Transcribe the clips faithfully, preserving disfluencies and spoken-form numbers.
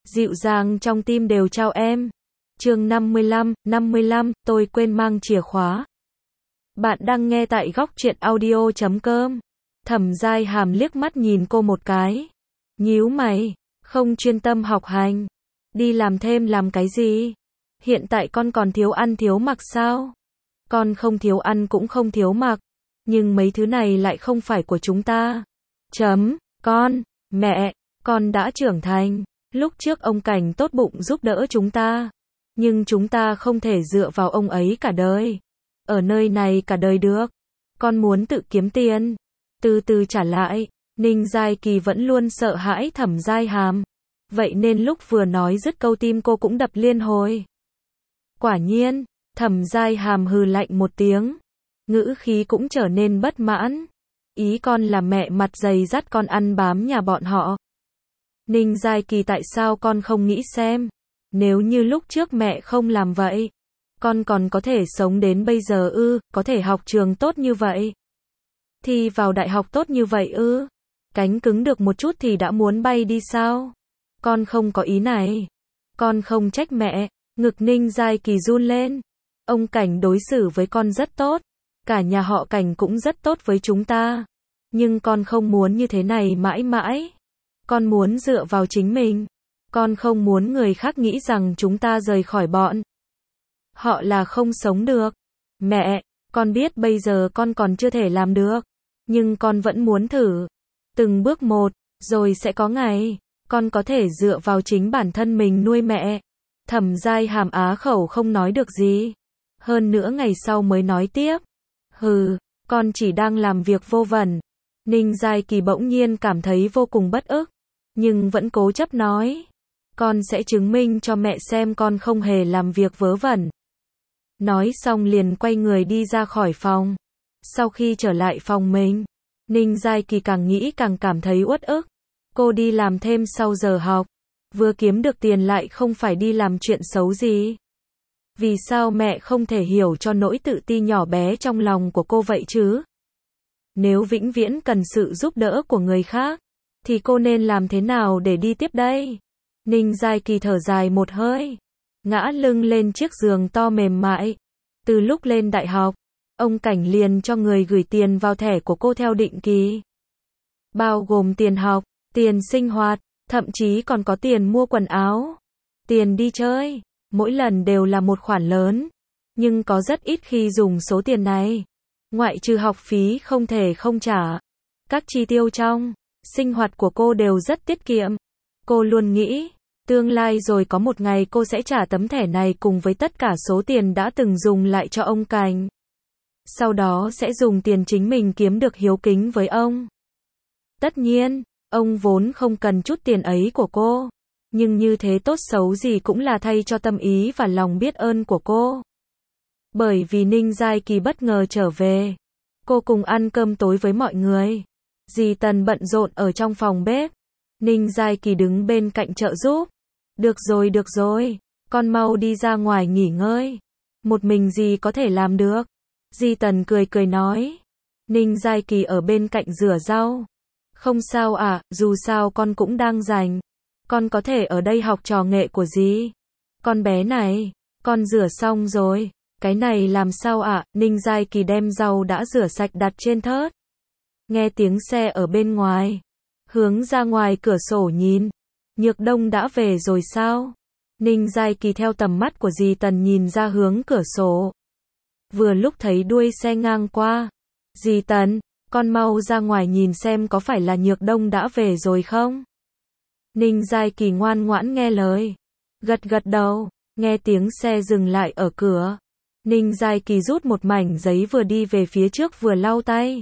dịu dàng trong tim đều chào em. Chương năm mươi lăm, năm mươi lăm, tôi quên mang chìa khóa. Bạn đang nghe tại góc truyện audio chấm com. Thẩm Giai Hàm liếc mắt nhìn cô một cái. Nhíu mày, không chuyên tâm học hành. Đi làm thêm làm cái gì? Hiện tại con còn thiếu ăn thiếu mặc sao? Con không thiếu ăn cũng không thiếu mặc. Nhưng mấy thứ này lại không phải của chúng ta. Chấm, con, mẹ, con đã trưởng thành. Lúc trước ông Cảnh tốt bụng giúp đỡ chúng ta. Nhưng chúng ta không thể dựa vào ông ấy cả đời. Ở nơi này cả đời được. Con muốn tự kiếm tiền. Từ từ trả lại. Ninh Giai Kỳ vẫn luôn sợ hãi Thẩm Giai Hàm. Vậy nên lúc vừa nói dứt câu tim cô cũng đập liên hồi. Quả nhiên, Thẩm Giai Hàm hừ lạnh một tiếng. Ngữ khí cũng trở nên bất mãn. Ý con là mẹ mặt dày dắt con ăn bám nhà bọn họ. Ninh Giai Kỳ, tại sao con không nghĩ xem? Nếu như lúc trước mẹ không làm vậy, con còn có thể sống đến bây giờ ư, có thể học trường tốt như vậy. Thi vào đại học tốt như vậy ư. Cánh cứng được một chút thì đã muốn bay đi sao? Con không có ý này. Con không trách mẹ. Ngực Ninh Giai Kỳ run lên. Ông Cảnh đối xử với con rất tốt. Cả nhà họ Cảnh cũng rất tốt với chúng ta. Nhưng con không muốn như thế này mãi mãi. Con muốn dựa vào chính mình. Con không muốn người khác nghĩ rằng chúng ta rời khỏi bọn họ là không sống được. Mẹ, con biết bây giờ con còn chưa thể làm được. Nhưng con vẫn muốn thử. Từng bước một, rồi sẽ có ngày, con có thể dựa vào chính bản thân mình nuôi mẹ. Thẩm Giai Hàm á khẩu không nói được gì. Hơn nữa ngày sau mới nói tiếp. Hừ, con chỉ đang làm việc vô vẩn. Ninh Giai Kỳ bỗng nhiên cảm thấy vô cùng bất ức. Nhưng vẫn cố chấp nói. Con sẽ chứng minh cho mẹ xem con không hề làm việc vớ vẩn. Nói xong liền quay người đi ra khỏi phòng. Sau khi trở lại phòng mình, Ninh Giai Kỳ càng nghĩ càng cảm thấy uất ức. Cô đi làm thêm sau giờ học. Vừa kiếm được tiền lại không phải đi làm chuyện xấu gì. Vì sao mẹ không thể hiểu cho nỗi tự ti nhỏ bé trong lòng của cô vậy chứ? Nếu vĩnh viễn cần sự giúp đỡ của người khác, thì cô nên làm thế nào để đi tiếp đây? Ninh Giai Kỳ thở dài một hơi. Ngã lưng lên chiếc giường to mềm mại. Từ lúc lên đại học, ông Cảnh liền cho người gửi tiền vào thẻ của cô theo định kỳ. Bao gồm tiền học, tiền sinh hoạt, thậm chí còn có tiền mua quần áo, tiền đi chơi. Mỗi lần đều là một khoản lớn. Nhưng có rất ít khi dùng số tiền này. Ngoại trừ học phí không thể không trả. Các chi tiêu trong sinh hoạt của cô đều rất tiết kiệm. Cô luôn nghĩ, tương lai rồi có một ngày cô sẽ trả tấm thẻ này cùng với tất cả số tiền đã từng dùng lại cho ông Cảnh. Sau đó sẽ dùng tiền chính mình kiếm được hiếu kính với ông. Tất nhiên, ông vốn không cần chút tiền ấy của cô. Nhưng như thế tốt xấu gì cũng là thay cho tâm ý và lòng biết ơn của cô. Bởi vì Ninh Giai Kỳ bất ngờ trở về. Cô cùng ăn cơm tối với mọi người. Dì Tần bận rộn ở trong phòng bếp. Ninh Giai Kỳ đứng bên cạnh trợ giúp. Được rồi được rồi, con mau đi ra ngoài nghỉ ngơi. Một mình dì có thể làm được. Dì Tần cười cười nói. Ninh Giai Kỳ ở bên cạnh rửa rau. Không sao ạ, à, dù sao con cũng đang rảnh. Con có thể ở đây học trò nghệ của dì. Con bé này, con rửa xong rồi. Cái này làm sao ạ? À? Ninh Giai Kỳ đem rau đã rửa sạch đặt trên thớt. Nghe tiếng xe ở bên ngoài. Hướng ra ngoài cửa sổ nhìn. Nhược Đông đã về rồi sao? Ninh Giai Kỳ theo tầm mắt của dì Tần nhìn ra hướng cửa sổ. Vừa lúc thấy đuôi xe ngang qua. Dì Tần, con mau ra ngoài nhìn xem có phải là Nhược Đông đã về rồi không? Ninh Giai Kỳ ngoan ngoãn nghe lời. Gật gật đầu. Nghe tiếng xe dừng lại ở cửa. Ninh Giai Kỳ rút một mảnh giấy vừa đi về phía trước vừa lau tay.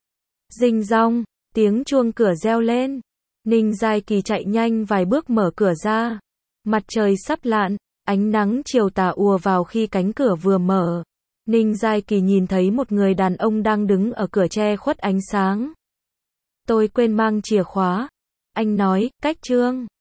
Dinh dong, tiếng chuông cửa reo lên. Ninh Giai Kỳ chạy nhanh vài bước mở cửa ra. Mặt trời sắp lặn, ánh nắng chiều tà ùa vào khi cánh cửa vừa mở. Ninh Giai Kỳ nhìn thấy một người đàn ông đang đứng ở cửa che khuất ánh sáng. Tôi quên mang chìa khóa. Anh nói, cách trương.